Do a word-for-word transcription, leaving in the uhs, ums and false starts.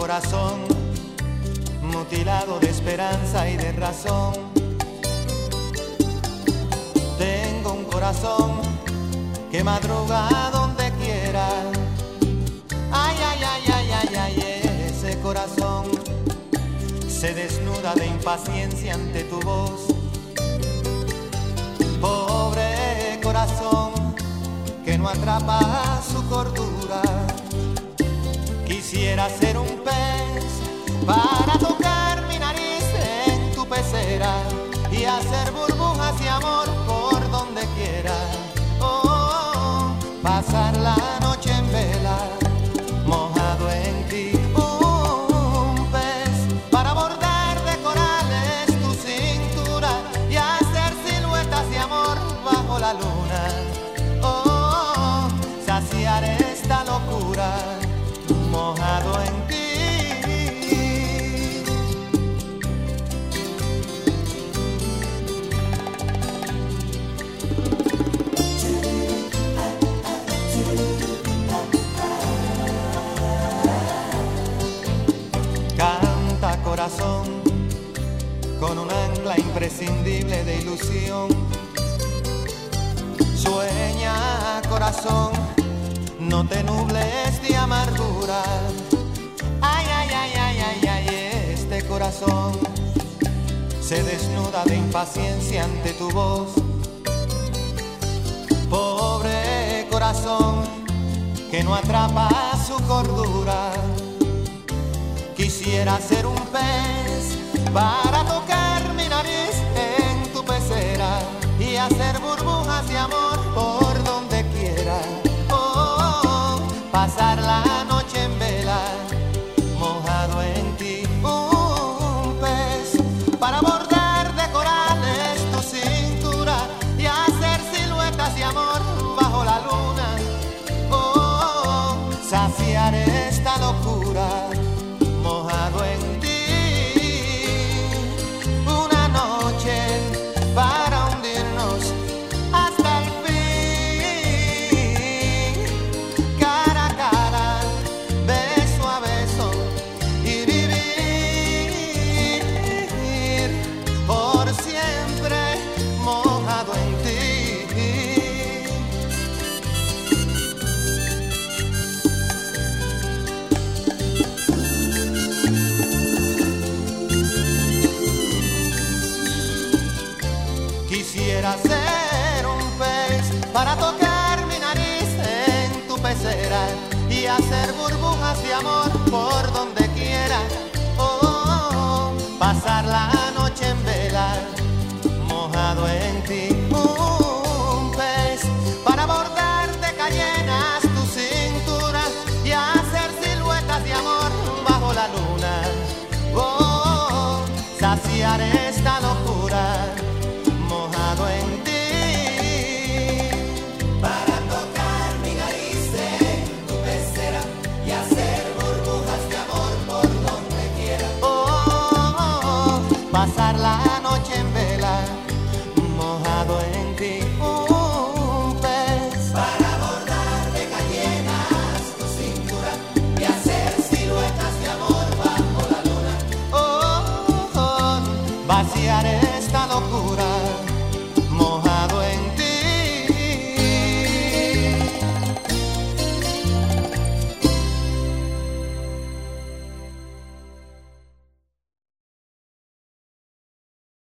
corazón, mutilado de esperanza y de razón. Tengo un corazón que madruga donde quiera. Ay, ay, ay, ay, ay, ay, ese corazón se desnuda de impaciencia ante tu voz. Pobre corazón que no atrapa su cordura. Quisiera ser un pez para tocar mi nariz en tu pecera y hacer burbujas de amor por donde quiera. Oh, pasar la noche en vela, mojado en ti. Un pez para bordar de corales tu cintura y hacer siluetas de amor bajo la luna. Oh, saciar esta locura, mojado en ti. Canta corazón con un ancla imprescindible de ilusión. Sueña corazón, no te nubles de amargura. Ay, ay, ay, ay, ay, ay, este corazón se desnuda de impaciencia ante tu voz. Pobre corazón que no atrapa su cordura. Quisiera ser un pez para tocar mi nariz en tu pecera y hacer burbujas de amor por donde quiera. Pasar la noche en vela, mojado en ti. Un pez para bordar de corales tu cintura y hacer siluetas de amor bajo la luna. Oh, saciar esta locura, mojado en ti. Una noche para hundirnos hasta el fin. Quisiera ser un pez para tocar mi nariz en tu pecera y hacer burbujas de amor por donde quiera. Oh, pasar la noche en vela, mojado en ti.